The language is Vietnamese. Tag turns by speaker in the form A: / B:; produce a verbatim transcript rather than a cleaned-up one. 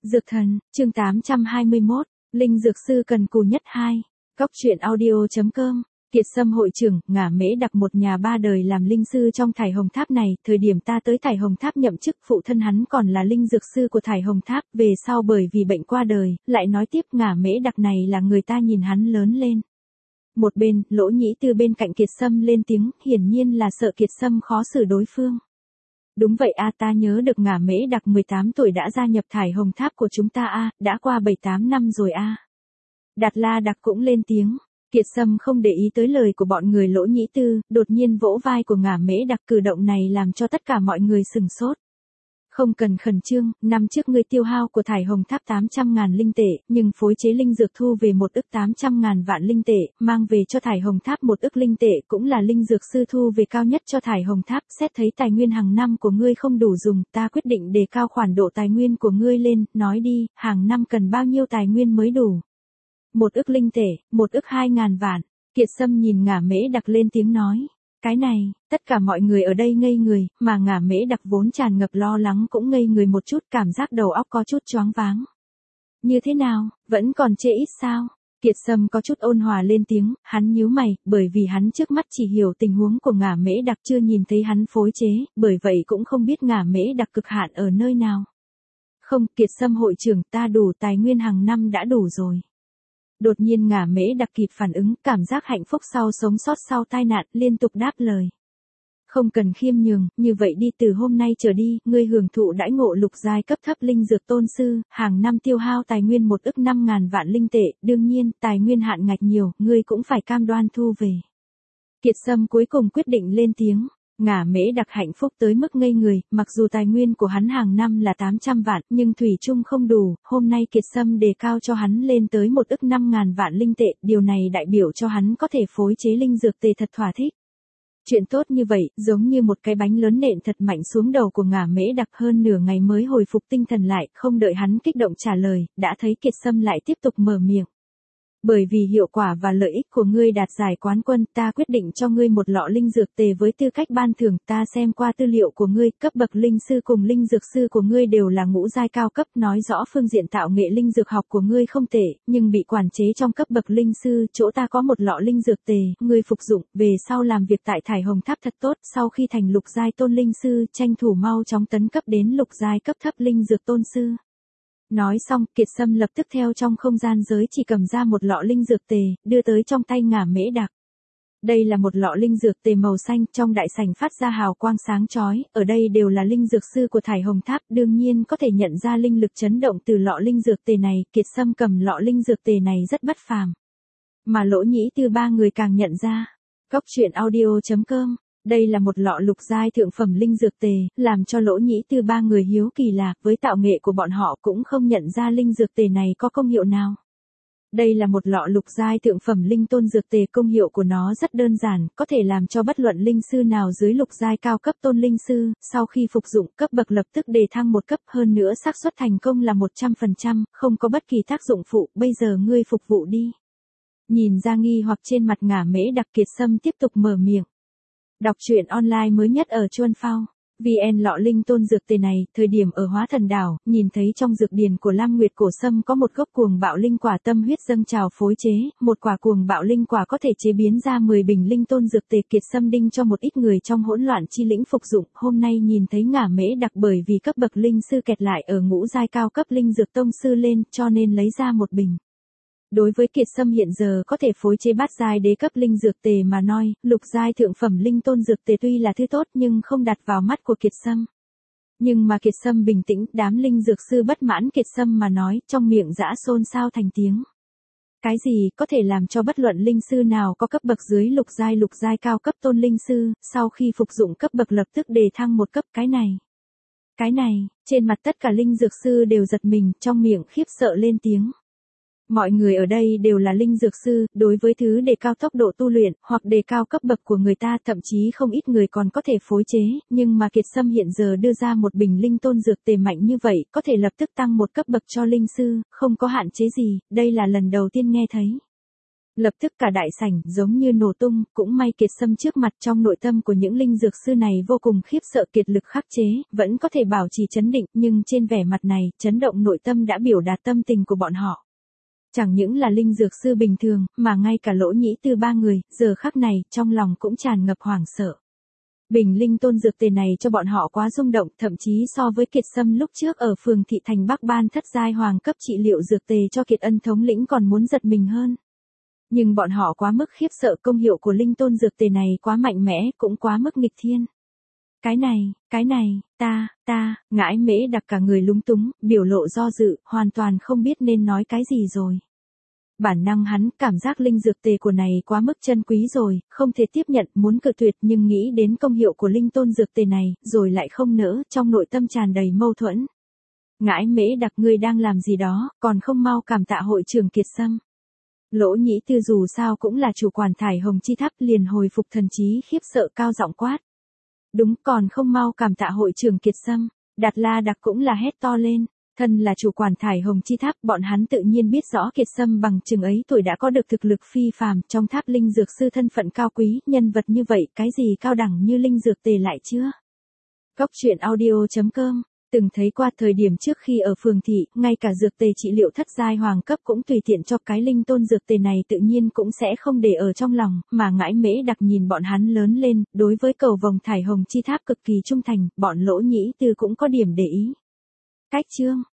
A: Dược thần, chương tám trăm hai mươi mốt, Linh Dược Sư cần cù nhất hai, Cóc truyện audio chấm com. Kiệt Sâm hội trưởng, ngả mễ đặc một nhà ba đời làm linh sư trong Thải Hồng Tháp này, thời điểm ta tới Thải Hồng Tháp nhậm chức, phụ thân hắn còn là linh dược sư của Thải Hồng Tháp, về sau bởi vì bệnh qua đời, lại nói tiếp ngả mễ đặc này là người ta nhìn hắn lớn lên. Một bên, Lỗ Nhĩ Tư bên cạnh Kiệt Sâm lên tiếng, hiển nhiên là sợ Kiệt Sâm khó xử đối phương. Đúng vậy a, ta nhớ được ngả mễ đặc mười tám tuổi đã gia nhập Thải Hồng Tháp của chúng ta a, đã qua bảy tám năm rồi a. Đạt La Đặc cũng lên tiếng. Kiệt Sâm không để ý tới lời của bọn người Lỗ Nhĩ Tư, đột nhiên vỗ vai của ngả mễ đặc, cử động này làm cho tất cả mọi người sừng sốt. Không cần khẩn trương, năm trước ngươi tiêu hao của Thải Hồng Tháp tám trăm ngàn linh tệ, nhưng phối chế linh dược thu về một ức tám trăm ngàn vạn linh tệ, mang về cho Thải Hồng Tháp một ức linh tệ, cũng là linh dược sư thu về cao nhất cho Thải Hồng Tháp. Xét thấy tài nguyên hàng năm của ngươi không đủ dùng, ta quyết định đề cao khoản độ tài nguyên của ngươi lên, nói đi, hàng năm cần bao nhiêu tài nguyên mới đủ? Một ức linh tệ, một ức hai ngàn vạn. Kiệt Sâm nhìn ngả mễ đặc lên tiếng nói. Cái này, tất cả mọi người ở đây ngây người, mà ngả mễ đặc vốn tràn ngập lo lắng cũng ngây người một chút, cảm giác đầu óc có chút choáng váng. Như thế nào, vẫn còn chê ít sao? Kiệt Sâm có chút ôn hòa lên tiếng, hắn nhíu mày, bởi vì hắn trước mắt chỉ hiểu tình huống của ngả mễ đặc, chưa nhìn thấy hắn phối chế, bởi vậy cũng không biết ngả mễ đặc cực hạn ở nơi nào. Không, Kiệt Sâm hội trưởng, ta đủ tài nguyên hàng năm đã đủ rồi. Đột nhiên ngả mễ đặc kịp phản ứng, cảm giác hạnh phúc sau sống sót sau tai nạn, liên tục đáp lời. Không cần khiêm nhường, như vậy đi, từ hôm nay trở đi, ngươi hưởng thụ đãi ngộ lục giai cấp thấp linh dược tôn sư, hàng năm tiêu hao tài nguyên một ức năm ngàn vạn linh tệ, đương nhiên, tài nguyên hạn ngạch nhiều, ngươi cũng phải cam đoan thu về. Kiệt Sâm cuối cùng quyết định lên tiếng. Ngả mễ đặc hạnh phúc tới mức ngây người, mặc dù tài nguyên của hắn hàng năm là tám trăm vạn, nhưng thủy chung không đủ, hôm nay Kiệt Sâm đề cao cho hắn lên tới một ức năm ngàn vạn linh tệ, điều này đại biểu cho hắn có thể phối chế linh dược tề thật thỏa thích. Chuyện tốt như vậy, giống như một cái bánh lớn nện thật mạnh xuống đầu của ngả mễ đặc, hơn nửa ngày mới hồi phục tinh thần lại, không đợi hắn kích động trả lời, đã thấy Kiệt Sâm lại tiếp tục mở miệng. Bởi vì hiệu quả và lợi ích của ngươi đạt giải quán quân, ta quyết định cho ngươi một lọ linh dược tề với tư cách ban thưởng. Ta xem qua tư liệu của ngươi, cấp bậc linh sư cùng linh dược sư của ngươi đều là ngũ giai cao cấp, nói rõ phương diện tạo nghệ linh dược học của ngươi không tệ, nhưng bị quản chế trong cấp bậc linh sư. Chỗ ta có một lọ linh dược tề, ngươi phục dụng, về sau làm việc tại Thải Hồng Tháp thật tốt, sau khi thành lục giai tôn linh sư, tranh thủ mau chóng tấn cấp đến lục giai cấp thấp linh dược tôn sư. Nói xong, Kiệt Sâm lập tức theo trong không gian giới chỉ cầm ra một lọ linh dược tề, đưa tới trong tay ngả mễ đặc. Đây là một lọ linh dược tề màu xanh, trong đại sảnh phát ra hào quang sáng chói, ở đây đều là linh dược sư của Thải Hồng Tháp, đương nhiên có thể nhận ra linh lực chấn động từ lọ linh dược tề này. Kiệt Sâm cầm lọ linh dược tề này rất bất phàm. Mà Lỗ Nhĩ Tư ba người càng nhận ra. Cóc truyện audio chấm com. Đây là một lọ lục giai thượng phẩm linh dược tề, làm cho Lỗ Nhĩ Tư ba người hiếu kỳ là, với tạo nghệ của bọn họ cũng không nhận ra linh dược tề này có công hiệu nào. Đây là một lọ lục giai thượng phẩm linh tôn dược tề, công hiệu của nó rất đơn giản, có thể làm cho bất luận linh sư nào dưới lục giai cao cấp tôn linh sư, sau khi phục dụng cấp bậc lập tức đề thăng một cấp, hơn nữa xác suất thành công là một trăm phần trăm, không có bất kỳ tác dụng phụ, bây giờ ngươi phục vụ đi. Nhìn ra nghi hoặc trên mặt ngả mễ đặc, Kiệt Sâm tiếp tục mở miệng. Đọc truyện online mới nhất ở Chuan Phao. vê en lọ linh tôn dược tề này, thời điểm ở Hóa Thần Đảo, nhìn thấy trong dược điển của Lam Nguyệt Cổ Sâm có một gốc cuồng bạo linh quả tâm huyết dâng trào phối chế, một quả cuồng bạo linh quả có thể chế biến ra mười bình linh tôn dược tề. Kiệt Sâm đinh cho một ít người trong hỗn loạn chi lĩnh phục dụng, hôm nay nhìn thấy ngả mễ đặc bởi vì cấp bậc linh sư kẹt lại ở ngũ giai cao cấp linh dược tông sư lên, cho nên lấy ra một bình. Đối với Kiệt Sâm hiện giờ có thể phối chế bát giai đế cấp linh dược tề mà nói, lục giai thượng phẩm linh tôn dược tề tuy là thứ tốt nhưng không đặt vào mắt của Kiệt Sâm. Nhưng mà Kiệt Sâm bình tĩnh, đám linh dược sư bất mãn Kiệt Sâm mà nói, trong miệng giã xôn xao thành tiếng. Cái gì có thể làm cho bất luận linh sư nào có cấp bậc dưới lục giai lục giai cao cấp tôn linh sư, sau khi phục dụng cấp bậc lập tức đề thăng một cấp? Cái này, cái này, trên mặt tất cả linh dược sư đều giật mình, trong miệng khiếp sợ lên tiếng. Mọi người ở đây đều là linh dược sư, đối với thứ đề cao tốc độ tu luyện, hoặc đề cao cấp bậc của người ta, thậm chí không ít người còn có thể phối chế, nhưng mà Kiệt Sâm hiện giờ đưa ra một bình linh tôn dược tề mạnh như vậy, có thể lập tức tăng một cấp bậc cho linh sư, không có hạn chế gì, đây là lần đầu tiên nghe thấy. Lập tức cả đại sảnh giống như nổ tung, cũng may Kiệt Sâm trước mặt trong nội tâm của những linh dược sư này vô cùng khiếp sợ kiệt lực khắc chế, vẫn có thể bảo trì chấn định, nhưng trên vẻ mặt này, chấn động nội tâm đã biểu đạt tâm tình của bọn họ. Chẳng những là linh dược sư bình thường, mà ngay cả Lỗ Nhĩ Tư ba người, giờ khắc này, trong lòng cũng tràn ngập hoảng sợ. Bình linh tôn dược tề này cho bọn họ quá rung động, thậm chí so với Kiệt Sâm lúc trước ở phường thị thành Bắc ban thất giai hoàng cấp trị liệu dược tề cho Kiệt Ân thống lĩnh còn muốn giật mình hơn. Nhưng bọn họ quá mức khiếp sợ công hiệu của linh tôn dược tề này quá mạnh mẽ, cũng quá mức nghịch thiên. Cái này, cái này, ta, ta, Ngãi Mễ Đặc cả người lúng túng, biểu lộ do dự, hoàn toàn không biết nên nói cái gì rồi. Bản năng hắn cảm giác linh dược tề của này quá mức chân quý rồi, không thể tiếp nhận, muốn cự tuyệt, nhưng nghĩ đến công hiệu của linh tôn dược tề này, rồi lại không nỡ, trong nội tâm tràn đầy mâu thuẫn. Ngãi Mễ Đặc, ngươi đang làm gì đó, còn không mau cảm tạ hội trưởng Kiệt Sâm. Lỗ Nhĩ Tư dù sao cũng là chủ quản thải hồng chi tháp, liền hồi phục thần trí khiếp sợ cao giọng quát. Đúng, còn không mau cảm tạ hội trưởng Kiệt Sâm. Đạt La Đặc cũng là hét to lên. Thân là chủ quản thải hồng chi tháp, bọn hắn tự nhiên biết rõ Kiệt Sâm bằng chừng ấy tuổi đã có được thực lực phi phàm, trong tháp linh dược sư thân phận cao quý, nhân vật như vậy, cái gì cao đẳng như linh dược tề lại chưa? Góc truyện audio chấm com từng thấy qua thời điểm trước khi ở phường thị, ngay cả dược tề trị liệu thất giai hoàng cấp cũng tùy tiện cho cái linh tôn dược tề này tự nhiên cũng sẽ không để ở trong lòng, mà Ngãi Mễ Đặc nhìn bọn hắn lớn lên, đối với cầu vồng thải hồng chi tháp cực kỳ trung thành, bọn Lỗ Nhĩ Tư cũng có điểm để ý. Cách chương